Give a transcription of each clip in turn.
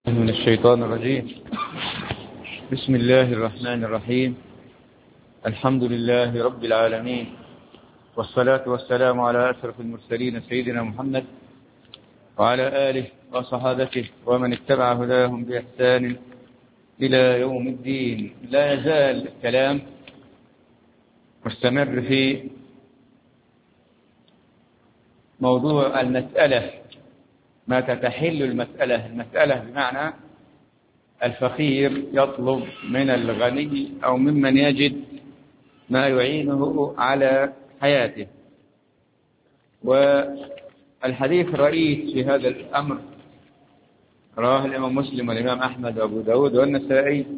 من الشيطان الرجيم. بسم الله الرحمن الرحيم. الحمد لله رب العالمين، والصلاة والسلام على أشرف المرسلين سيدنا محمد وعلى آله وصحابته ومن اتبع هداهم بإحسان إلى يوم الدين. لا يزال الكلام مستمر في موضوع المسألة، متى تحل المسألة بمعنى الفقير يطلب من الغني أو ممن يجد ما يعينه على حياته. والحديث الرئيس في هذا الأمر رواه الإمام مسلم والإمام أحمد وأبو داود والنسائي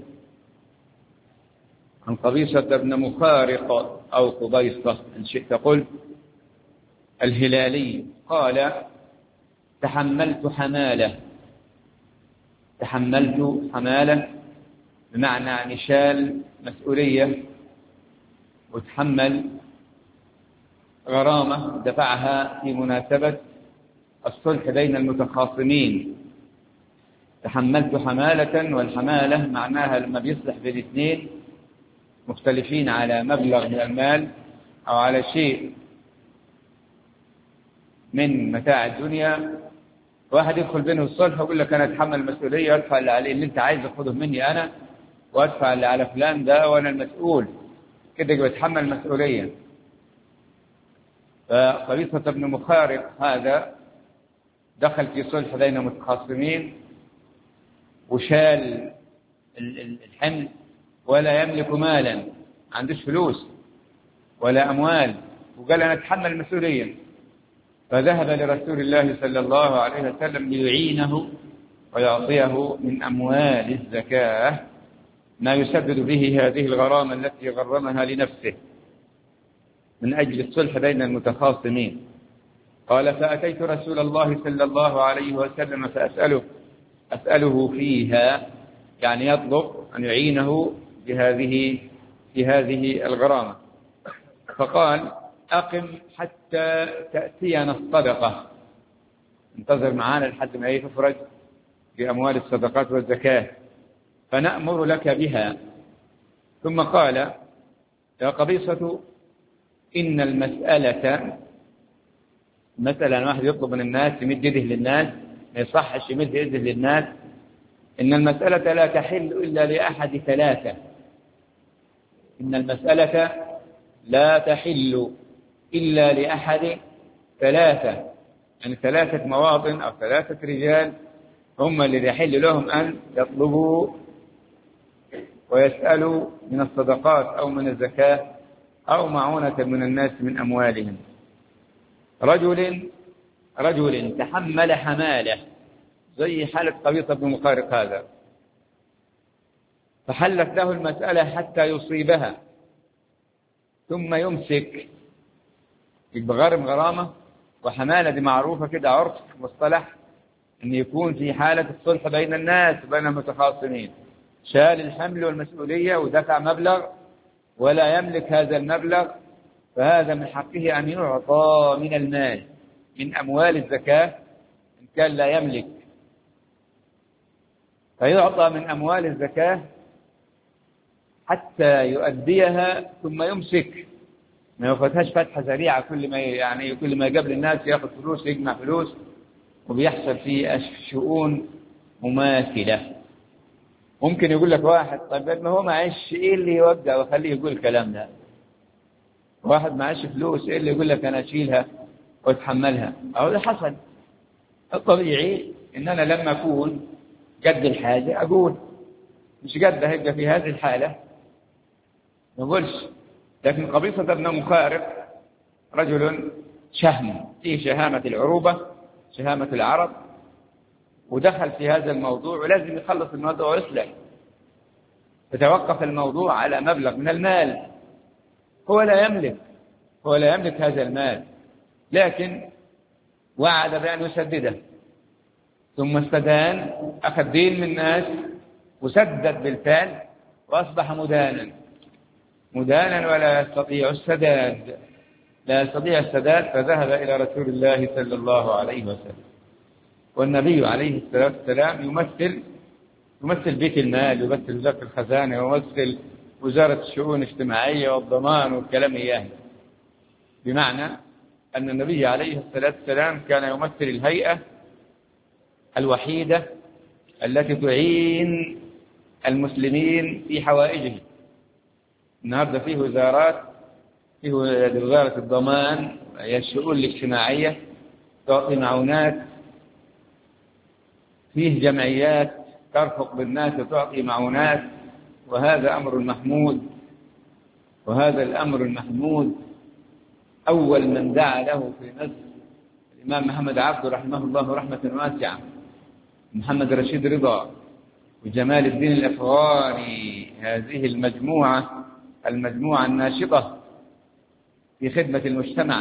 عن قبيصة بن مخارق أو قبيصة إن شئت قل الهلالي قال: تحملت حمالة بمعنى نشال مسؤولية، وتحمل غرامة دفعها في مناسبة الصلح بين المتخاصمين. تحملت حمالة، والحمالة معناها لما بيصلح بين اثنين مختلفين على مبلغ من المال أو على شيء من متاع الدنيا، واحد يدخل بينه الصلح ويقول لك أنا أتحمل المسؤولية وأدفع اللي عليه، اللي أنت عايز تاخده مني أنا، وأدفع اللي على فلان ده وأنا المسؤول، كده يبقى يتحمل المسؤولية. فقبيصة بن مخارق هذا دخل في صلح بين متخاصمين وشال الحمل، ولا يملك مالا، ما عندوش فلوس ولا أموال، وقال أنا أتحمل المسؤولية. فذهب لرسول الله صلى الله عليه وسلم ليعينه ويعطيه من أموال الزكاة ما يسدد به هذه الغرامة التي غرمها لنفسه من أجل الصلح بين المتخاصمين. قال: فأتيت رسول الله صلى الله عليه وسلم أسأله فيها، يعني يطلب أن يعينه في هذه الغرامة. فقال: أقم حتى تأتينا الصدقة، انتظر معانا لحد ما تفرج بأموال الصدقات والزكاة فنأمر لك بها. ثم قال: يا قبيصة، إن المسألة، مثلا واحد يطلب من الناس يمد يده للناس، ما يصحش يمد يده للناس، إن المسألة لا تحل إلا لأحد ثلاثة. إن المسألة لا تحل إلا لأحد ثلاثة، يعني 3 مواطن أو 3 رجال هم اللي يحل لهم أن يطلبوا ويسألوا من الصدقات أو من الزكاة أو معونة من الناس من أموالهم. رجل تحمل حمالة زي حالة قبيصة بن مخارق هذا، فحلت له المسألة حتى يصيبها ثم يمسك، يبقى غرامة. وحمالة دي معروفة كده، عرف مصطلح أن يكون في حالة الصلح بين الناس وبين المتخاصمين، شال الحمل والمسؤولية ودفع مبلغ ولا يملك هذا المبلغ، فهذا من حقه أن يعطى من المال من أموال الزكاة إن كان لا يملك، فيعطى من أموال الزكاة حتى يؤديها ثم يمسك، ما يفتحش فتحة سريعة كل ما يقابل الناس يأخذ فلوس يجمع فلوس، وبيحصل في شؤون مماثلة. ممكن يقول لك واحد: طيب ما هو معيش، إيه اللي يوقع وخليه يقول الكلام ده؟ واحد معيش فلوس، إيه اللي يقول لك أنا أشيلها وأتحملها؟ أو ده حصل. الطبيعي إن أنا لما أكون قد الحاجة أقول، مش قد هيبقى في هذه الحالة ما أقولش. لكن قبيصة بن مخارق رجل شهم، فيه شهامة العروبة، شهامة العرب، ودخل في هذا الموضوع ولازم يخلص الموضوع ويصلح. فتوقف الموضوع على مبلغ من المال هو لا يملك هذا المال، لكن وعد بأن يسدده، ثم استدان، أخذ دين من الناس وسدد بالفعل، وأصبح مدانا ولا يستطيع السداد، فذهب إلى رسول الله صلى الله عليه وسلم. والنبي عليه الصلاة والسلام يمثل يمثل بيت المال، يمثل وزارة الخزانة، يمثل وزارة الشؤون الاجتماعية والضمان والكلام إياه. بمعنى أن النبي عليه الصلاة والسلام كان يمثل الهيئة الوحيدة التي تعين المسلمين في حوائجهم. النهاردة فيه وزارات، فيه وزارة الضمان، هي الشؤون الاجتماعية تعطي معونات، فيه جمعيات ترفق بالناس وتعطي معونات، وهذا أمر محمود. وهذا الأمر المحمود أول من دعا له في مصر الإمام محمد عبده رحمه الله رحمة واسعة، محمد رشيد رضا، وجمال الدين الأفغاني. هذه المجموعة الناشطة في خدمة المجتمع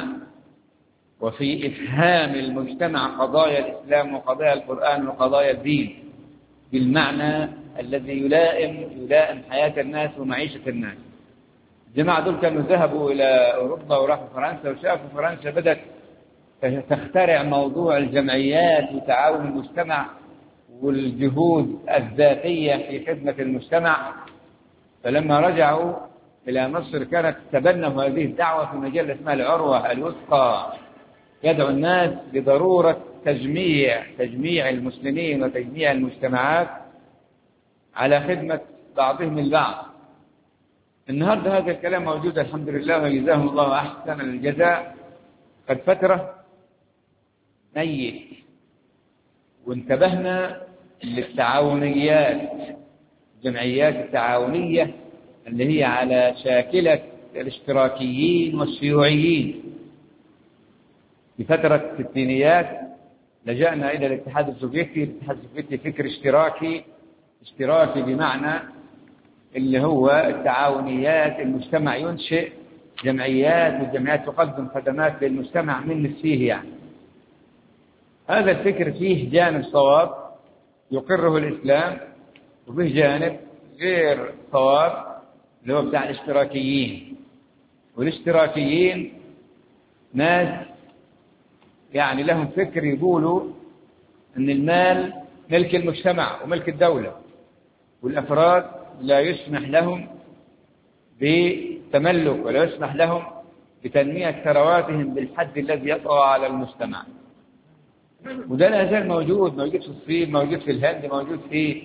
وفي إفهام المجتمع قضايا الإسلام وقضايا القرآن وقضايا الدين بالمعنى الذي يلائم حياة الناس ومعيشة الناس. الجماعة دول كانوا ذهبوا إلى أوروبا وراحوا فرنسا، وشافوا فرنسا بدأت تخترع موضوع الجمعيات وتعاون المجتمع والجهود الذاتية في خدمة المجتمع. فلما رجعوا إلى مصر كانت تبنوا هذه الدعوة في مجلة اسمها العروة الوثقى، يدعو الناس بضرورة تجميع المسلمين وتجميع المجتمعات على خدمة بعضهم البعض. النهاردة هذا الكلام موجود الحمد لله وجزاهم الله أحسن الجزاء. قد فترة ميت، وانتبهنا للتعاونيات، الجمعيات التعاونية اللي هي على شاكلة الاشتراكيين والشيوعيين. في فترة الستينيات لجأنا إلى الاتحاد السوفيتي. الاتحاد السوفيتي فكر اشتراكي بمعنى اللي هو التعاونيات، المجتمع ينشئ جمعيات، والجمعيات تقدم خدمات للمجتمع من نفسه يعني. هذا الفكر فيه جانب صواب يقره الإسلام، وفيه جانب غير صواب اللي هو بتاع الاشتراكيين. والاشتراكيين ناس يعني لهم فكر يقولوا أن المال ملك المجتمع وملك الدولة، والأفراد لا يسمح لهم بتملك ولا يسمح لهم بتنمية ثرواتهم بالحد الذي يطغى على المجتمع. وده لا زال موجود في الصين، موجود في الهند، موجود في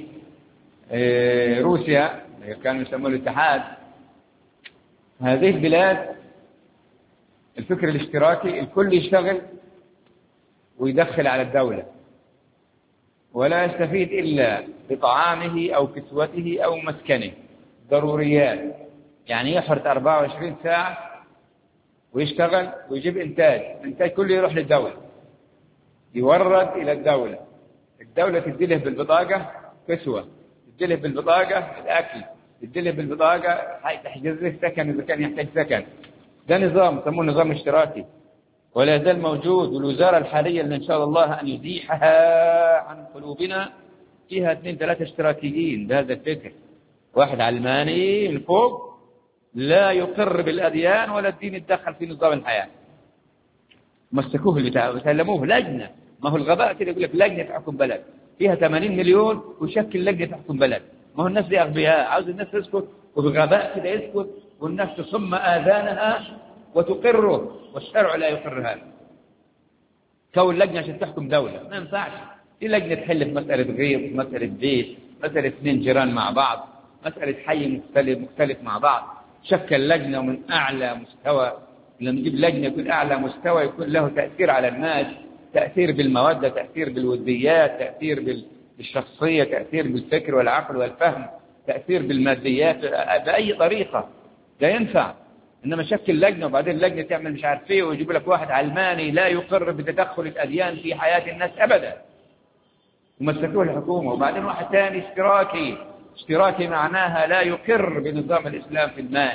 روسيا كانوا يسموه الاتحاد. هذه البلاد الفكر الاشتراكي الكل يشتغل ويدخل على الدولة، ولا يستفيد إلا بطعامه أو كسوته أو مسكنه، ضروريات. يعني يحرص 24 ساعة ويشتغل ويجيب إنتاج كله يروح للدولة، يورد إلى الدولة. الدولة تديله بالبطاقة كسوة، تديله بالبطاقة الأكل، تديله بالبطاقة تحجز له سكن إذا كان يحتاج سكن. ده نظام يسموه نظام اشتراكي ولا يزال موجود. والوزارة الحالية اللي إن شاء الله أن يزيحها عن قلوبنا فيها 2-3 اشتراكيين بهذا الفكر. واحد علماني الفوق لا يقر بالأديان ولا الدين يتدخل في نظام الحياة، مسكوه البتاع وسلموه لجنة. ما هو الغباء كده يقول لك لجنة تحكم بلد فيها 80 مليون وشكل لجنة تحكم بلد. ما هو الناس دي أغبياء، عاوز الناس تسكت وبغباء كده يسكت، والناس تصم آذانها وتقره، والشرع لا يقر هذا. كون لجنة عشان تحكم دولة ما ينفعش. دي لجنة تحل في مسألة غير، مسألة بيت، مسألة 2 جيران مع بعض، مسألة حي مختلف مع بعض. شكل لجنة من أعلى مستوى. لما نجيب لجنة يكون أعلى مستوى، يكون له تأثير على الناس، تأثير بالمودة، تأثير بالوديات، تأثير بالشخصية، تأثير بالفكر والعقل والفهم، تأثير بالماديات، بأي طريقة لا ينفع. إنما شكل لجنة وبعدين اللجنة تعمل مش عارف ايه، ويجيب لك واحد علماني لا يقر بتدخل الأديان في حياة الناس أبدا ومسكوه الحكومة. وبعدين واحد ثاني اشتراكي معناها لا يقر بنظام الإسلام في المال.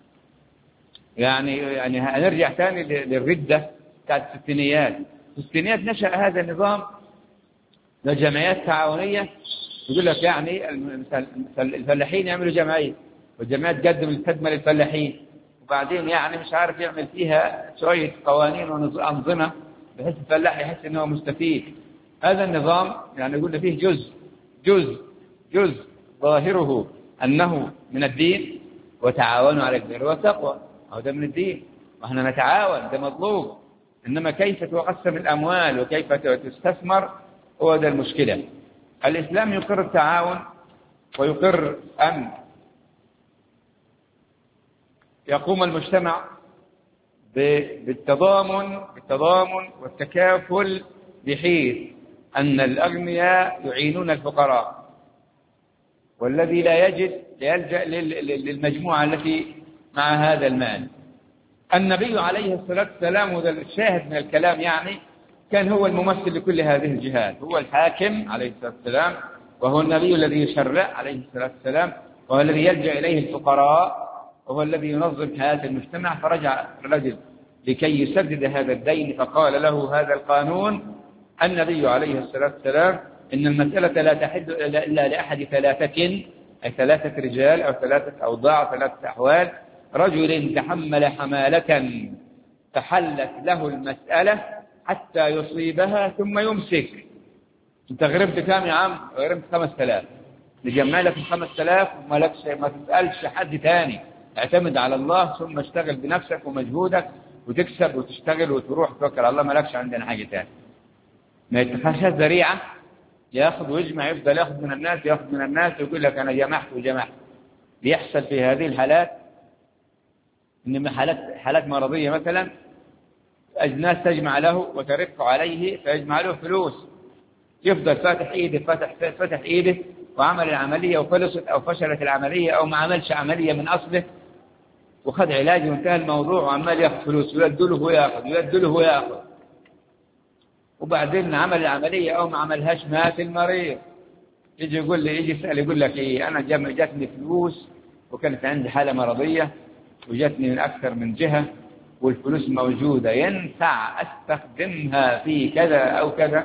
يعني هنرجع ثاني للردة بتاعت الستينيات. في الستينيات نشأ هذا النظام لجمعيات تعاونية. يقول لك يعني الفلاحين يعملوا جمعية، والجمعية تقدم الخدمة للفلاحين، وبعدين يعني مش عارف يعمل فيها شوية قوانين وأنظمة بحيث الفلاح يحس أنه مستفيد. هذا النظام يعني يقول فيه جزء جزء ظاهره أنه من الدين، وتعاونوا على البر والتقوى، هذا من الدين وإحنا نتعاون، ده مطلوب. إنما كيف تقسم الأموال وكيف تستثمر هو ده المشكلة. الإسلام يقر التعاون ويقر أن يقوم المجتمع بالتضامن والتكافل، بحيث أن الأغنياء يعينون الفقراء، والذي لا يجد يلجأ للمجموعة التي مع هذا المال. النبي عليه الصلاة والسلام، وذا الشاهد من الكلام يعني، كان هو الممثل لكل هذه الجهات، هو الحاكم عليه الصلاة والسلام، وهو النبي الذي يشرع عليه الصلاة والسلام، وهو الذي يلجأ إليه الفقراء، وهو الذي ينظم حياة المجتمع. فرجع الرجل لكي يسدد هذا الدين، فقال له هذا القانون النبي عليه الصلاة والسلام: إن المسألة لا تحل إلا لأحد ثلاثة، أي 3 رجال أو 3 أوضاع، 3 أحوال. رجل تحمل حمالة فحلت له المسألة حتى يصيبها ثم يمسك. أنت غرمت كام يا عم؟ غرمت 5000. نجمع لك 5000 وما تسألش حد تاني، اعتمد على الله، ثم اشتغل بنفسك ومجهودك وتكسب وتشتغل وتروح توكل على الله، ما لكش عندنا حاجة تاني. ما يتخشى ذريعة ياخذ ويجمع، يفضل ياخذ من الناس ويقول لك أنا جمعت. بيحصل في هذه الحالات إن حالات مرضية مثلا، الناس تجمع له وترق عليه فيجمع له فلوس، يفضل فتح إيده وعمل العملية وفلست أو فشلت العملية أو ما عملش عملية من أصله وخذ علاج وانتهى الموضوع، وعمال ياخذ فلوس ويدله وياخذ، وبعدين عمل العملية أو ما عملهاش، مات المريض. يجي يسأل يقول لك إيه، أنا جاتني فلوس وكانت عندي حالة مرضية وجاتني من أكثر من جهة والفلوس موجودة، ينفع أستخدمها في كذا أو كذا؟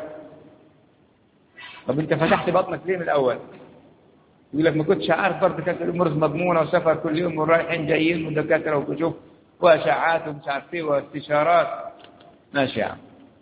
طب أنت فتحت بطنك ليه من الأول؟ يقول لك ما كنتش عارف، برضه كانت الأمور مضمونة وسفر كل يوم ورايحين جايين ودكاترة وكشوف وأشعات ومش عارف إيه واستشارات. ماشي يا عم،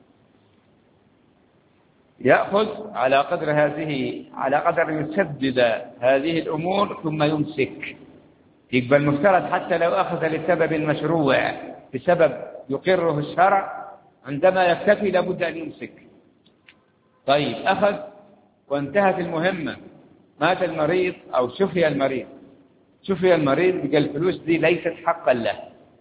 يأخذ على قدر يسدد هذه الأمور ثم يمسك. يقبل المفترض حتى لو أخذ لسبب مشروع، بسبب يقره الشرع، عندما يكتفي لابد أن يمسك. طيب أخذ وانتهت المهمة، مات المريض أو شفي المريض، بقى الفلوس دي ليست حقا له.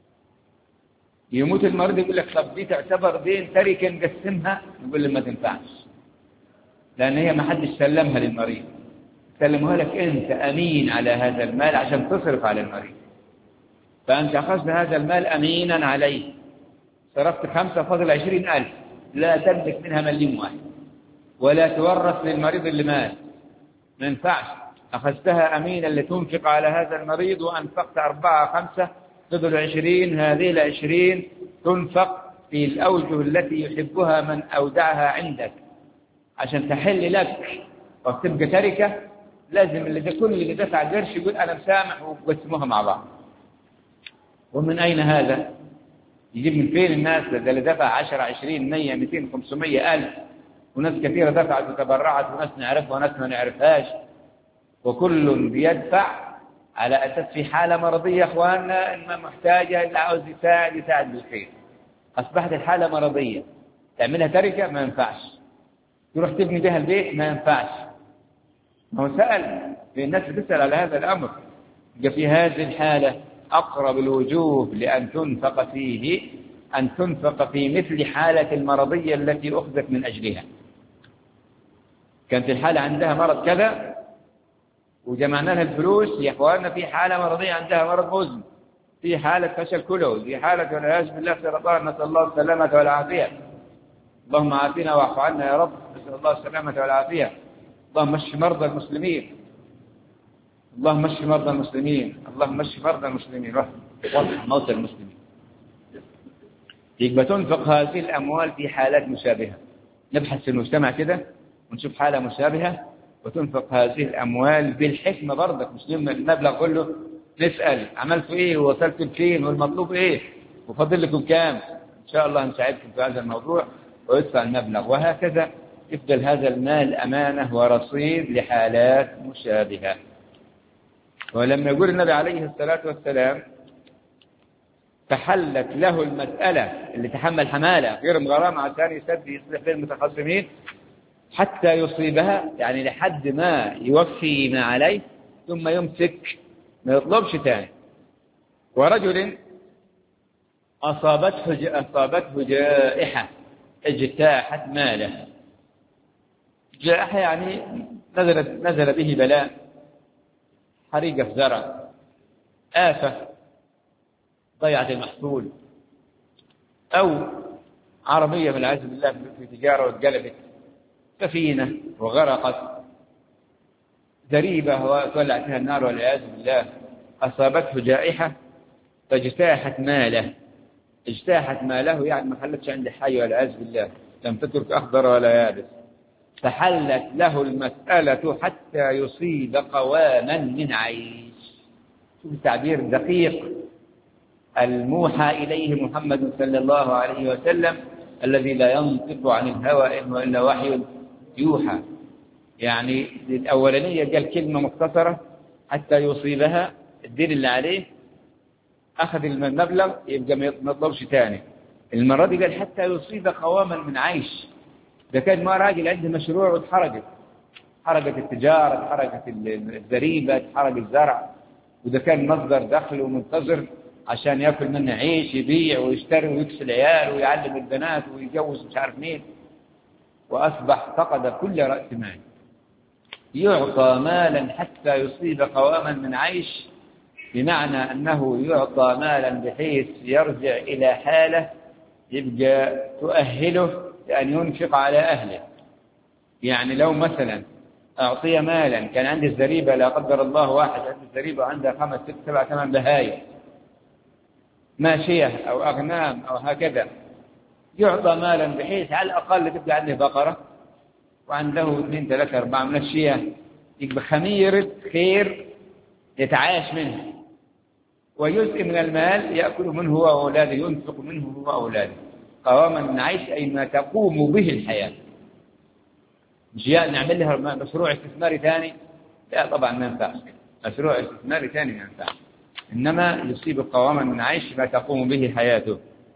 يموت المريض يقول لك طب دي تعتبر دين تركة نقسمها، يقول له ما تنفعش، لأن هي ما حدش سلمها للمريض، سلمها لك أنت أمين على هذا المال عشان تصرف على المريض، فأنت أخذت هذا المال أمينا عليه، صرفت 5 فاضل 20,000، لا تملك منها مليم واحد، ولا تورث للمريض اللي مات، ما ينفعش. أخذتها أمينا لتنفق على هذا المريض، وأنفقت 4 5 فضل 20، هذه 20 تنفق في الأوجه التي يحبها من أودعها عندك عشان تحل لك وتبقى تركة. لازم كل اللي دفع قرش يقول أنا مسامح وقسموها مع بعض. ومن أين هذا؟ يجيب من فين الناس؟ ده اللي دفع 10 20 100 200 500 ألف، وناس كثيرة دفعت وتبرعت، وناس نعرفها وناس ما نعرفهاش، وكل بيدفع على أساس في حالة مرضية. أخواننا إن محتاجة اللي عاوز يساعد بالخير. أصبحت الحالة مرضية، تعملها تركة ما ينفعش، تروح تبني بها البيت ما ينفعش. ما هو سأل الناس بتسأل على هذا الأمر. في هذه الحالة أقرب الوجوه لأن تنفق فيه أن تنفق في مثل حالة المرضية التي أخذت من أجلها. كانت الحالة عندها مرض كذا وجمعنا لها الفلوس، يا إخواننا في حالة مرضية عندها مرض مزمن، في حالة فشل كلوي، في حالة والعياذ بالله سرطان، نسأل الله السلامة والعافية. اللهم عافنا واعف عنا يا رب، نسأل الله السلامة والعافية. اللهم اشف مرضى المسلمين، اللهم اشف مرضى المسلمين، اللهم اشف مرضى المسلمين، وارحم موتى المسلمين. يبقى تنفق هذه الأموال في حالات مشابهة. نبحث في المجتمع كده ونشوف حالة مشابهة وتنفق هذه الأموال بالحكمة برضك، مش المبلغ كله نسأل عملتوا إيه ووصلتوا لفين والمطلوب إيه وفضل لكم كام، إن شاء الله نساعدكم في هذا الموضوع ويدفع المبلغ. وهكذا يفضل هذا المال أمانة ورصيد لحالات مشابهة. ولما يقول النبي عليه الصلاة والسلام تحلت له المسألة، اللي تحمل حمالة غير مغرمة عشان يصلح بين المتخاصمين حتى يصيبها، يعني لحد ما يوفي ما عليه ثم يمسك ما يطلبش تاني. ورجل أصابته جائحة اجتاحت ماله. جائحة يعني نزل به بلاء، حريقة في زرع، آفة ضيعت المحصول، أو عربية والعياذ بالله في تجارة واتقلبت، سفينة وغرقت، ذريبة وولعت فيها النار والعياذ بالله. أصابته جائحة فاجتاحت ماله. اجتاحت ماله يعني ما خلتش عنده حي والعياذ بالله، لم تترك أخضر ولا يابس. فحلت له المسألة حتى يصيب قواما من عيش. شوف التعبير الدقيق الموحى إليه محمد صلى الله عليه وسلم الذي لا ينطق عن الهوى إن إلا وحي يوحى. يعني الأولانية قال كلمة مختصرة حتى يصيبها الدين اللي عليه، أخذ المبلغ يبقى ما يطلبش تاني. المرة دي قال حتى يصيب قواما من عيش. ده كان ما راجل عنده مشروع واتحرقت، حرقت التجارة، حرقت الزريبة، حرق الزرع، وده كان مصدر دخل ومنتظر عشان يأكل منه عيش، يبيع ويشتري ويكسل عيال ويعلم البنات ويجوز مش عارف مين، وأصبح فقد كل رأس مال. يعطى مالا حتى يصيب قواما من عيش، بمعنى أنه يعطى مالا بحيث يرجع إلى حالة يبقى تؤهله لأن ينفق على أهله. يعني لو مثلا أعطي مالا، كان عندي الزريبة لا قدر الله واحد عنده الزريبة وعنده 5 6 7 8 بهايم ماشية أو أغنام أو هكذا، يعطى مالا بحيث على الأقل تبقى عنده بقرة وعنده 2 3 4 من الشياه، يبقى خميرة خير يتعايش منه، وجزء من المال يأكل منه هو وأولاده، ينفق منه هو وأولاده. قواما من عيش أي ما تقوم به الحياة. جاء نعمل لها مشروع استثماري ثاني، لا طبعا ما ينفعش. مشروع استثماري ثاني ما ينفعش، إنما يصيب قواما من عيش ما تقوم به حياته.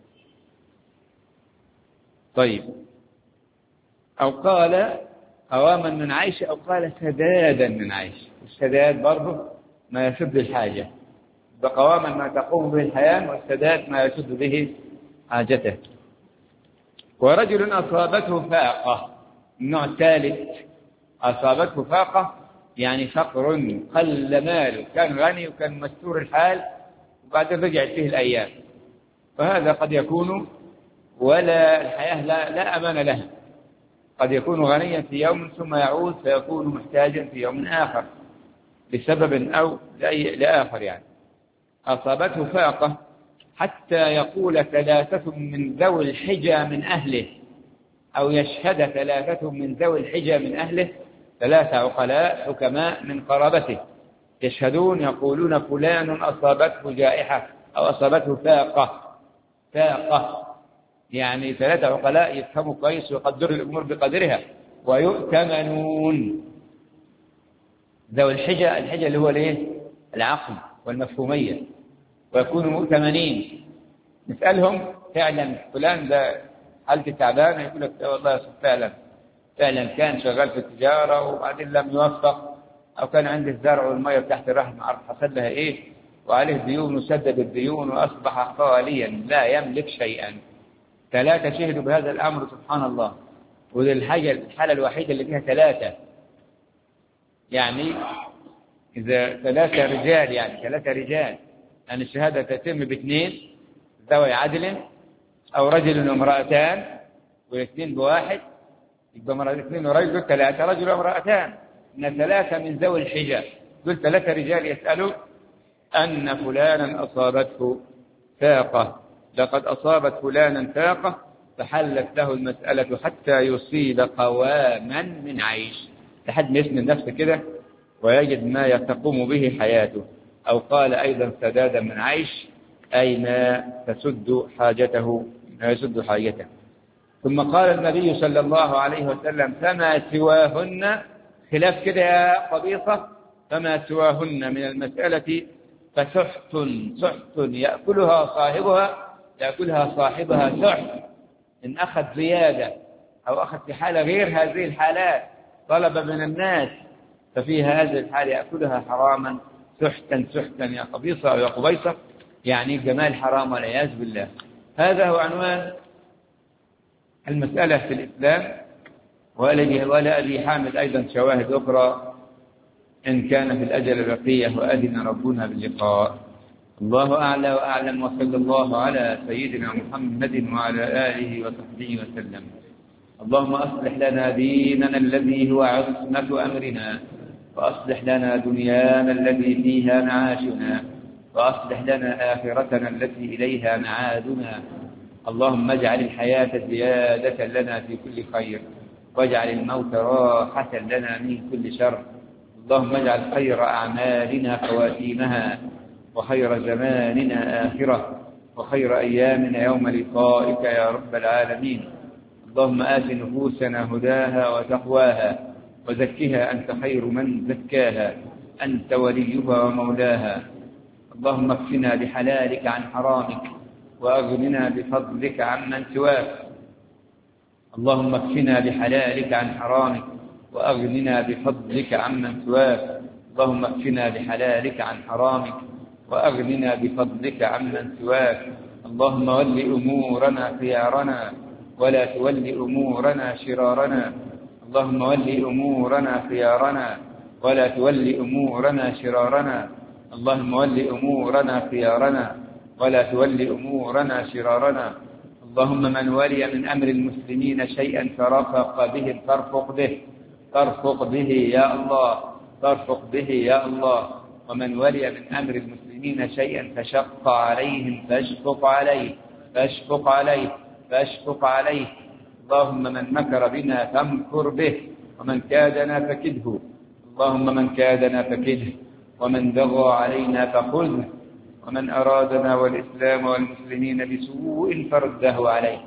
طيب، أو قال قواما من عيش، أو قال سدادا من عيش. السداد برضه ما يسد الحاجة، بقواما ما تقوم به الحياة، والسداد ما يسد به حاجته. ورجل أصابته فاقة، النوع الثالث، أصابته فاقة يعني فقر، قل ماله، كان غني وكان مستور الحال وبعدين رجعت فيه الأيام، فهذا قد يكون ولا الحياة لا أمان لها. قد يكون غنيا في يوم ثم يعود فيكون محتاجا في يوم آخر لسبب أو لآخر. يعني أصابته فاقة حتى يقول 3 من ذوي الحجى من أهله، أو يشهد 3 من ذوي الحجى من أهله، 3 عقلاء حكماء من قرابته يشهدون يقولون فلان أصابته جائحة أو أصابته فاقة، يعني 3 عقلاء يفهموا كويس ويقدروا الأمور بقدرها ويؤتمنون. ذوي الحجى، الحجى اللي هو الايه؟ العقل والمفهومية، ويكونوا مؤتمنين. نسألهم فعلا فلان ده حالته تعبانة، يقول لك والله فعلا كان شغال في التجارة وبعدين لم يوفق، أو كان عنده الزرع والمية تحت الرحم عرف حصل لها إيه، وعليه ديون وسدد الديون وأصبح خاليا لا يملك شيئا. 3 شهدوا بهذا الأمر سبحان الله. وذي الحالة الوحيدة اللي فيها 3، يعني إذا 3 رجال، يعني 3 رجال، يعني الشهادة تتم ب2 ذوي عدل، أو رجل وامرأتان، والاثنين بواحد، يبقى 2 ورجل 3 رجل وامرأتان، إن 3 من ذوي الحجة، دول 3 رجال يسألوا أن فلانا أصابته فاقة، لقد أصابت فلانا فاقة، فحلت له المسألة حتى يصيب قواما من عيش، لحد ما يسند نفسه كده ويجد ما تقوم به حياته. أو قال أيضا سدادا من عيش، أي ما تسد حاجته، ما يسد حاجته. ثم قال النبي صلى الله عليه وسلم فما سواهن، خلاف كده يا قبيصة، فما سواهن من المسألة فسحت يأكلها صاحبها سحت، إن أخذ زيادة أو أخذ في حالة غير هذه الحالات طلب من الناس، ففي هذه الحالة يأكلها حراما سحتا يا قبيصة أو يا قبيصة، يعني جمال حرام والعياذ بالله. هذا هو عنوان المسألة في الإسلام. ولا أبي حامد أيضا شواهد أخرى إن كان في الأجل بقية وأذن ربنا باللقاء. الله أعلى وأعلم، وصلى الله على سيدنا محمد وعلى آله وصحبه وسلم. اللهم أصلح لنا ديننا الذي هو عصمة أمرنا، وأصلح لنا دنيانا التي فيها معاشنا، وأصلح لنا آخرتنا التي إليها معادنا. اللهم اجعل الحياة زيادة لنا في كل خير، واجعل الموت راحة لنا من كل شر. اللهم اجعل خير أعمالنا خواتيمها، وخير زماننا آخرة، وخير أيامنا يوم لقائك يا رب العالمين. اللهم آت نفوسنا هداها وتقواها، وزكها أنت خير من زكاها، أنت وليها ومولاها. اللهم اكفنا بحلالك عن حرامك، وأغننا بفضلك عمن سواك. اللهم اكفنا بحلالك عن حرامك، وأغننا بفضلك عمن سواك. اللهم اكفنا بحلالك عن حرامك، وأغننا بفضلك عمن سواك. اللهم ول أمورنا خيارنا، ولا تول أمورنا شرارنا. اللهم ول أمورنا خيارنا، ولا تول أمورنا شرارنا. اللهم ول أمورنا خيارنا، ولا تول أمورنا شرارنا. اللهم من ولي من أمر المسلمين شيئا فرفق به فارفق به يا الله، فارفق به يا الله. ومن ولي من أمر المسلمين شيئا فشق عليهم فاشفق عليه. اللهم من مكر بنا فامكر به، ومن كادنا فكده. اللهم من كادنا فكده، ومن بغى علينا فخذه، ومن أرادنا والإسلام والمسلمين بسوء فرده عليه.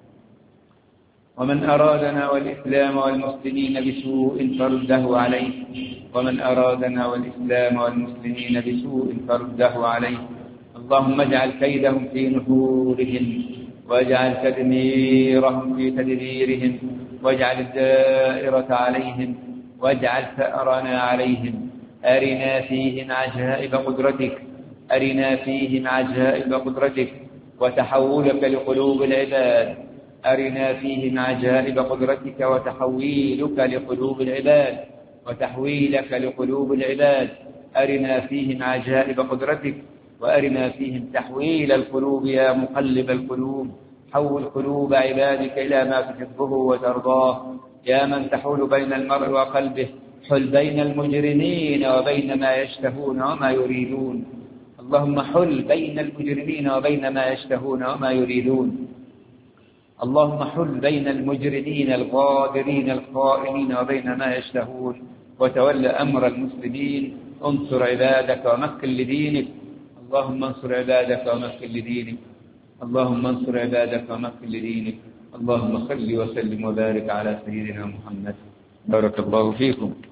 ومن أرادنا والإسلام والمسلمين بسوء فرده عليه. ومن أرادنا والإسلام والمسلمين بسوء فرده عليه. اللهم اجعل كيدهم في نحورهم، واجعل تدميرهم في تدبيرهم، واجعل الدائرة عليهم، واجعل ثأرنا عليهم. أرنا فيهم عجائب قدرتك وتحولك لقلوب العباد. أرنا فيهم عجائب قدرتك وتحويلك لقلوب العباد. أرنا فيهم عجائب قدرتك، وأرنا فيهم تحويل القلوب يا مقلب القلوب. حول قلوب عبادك إلى ما تحبه وترضاه. يا من تحول بين المرء وقلبه، حل بين المجرمين وبين ما يشتهون وما يريدون. اللهم حل بين المجرمين وبين ما يشتهون وما يريدون. اللهم حل بين المجرمين الغادرين الخائنين وبين ما يشتهون، وتول أمر المسلمين. انصر عبادك ومكن لدينك. اللهم انصر عبادك ومكن لدينك. اللهم صل وسلم وبارك على سيدنا محمد. بارك الله فيكم.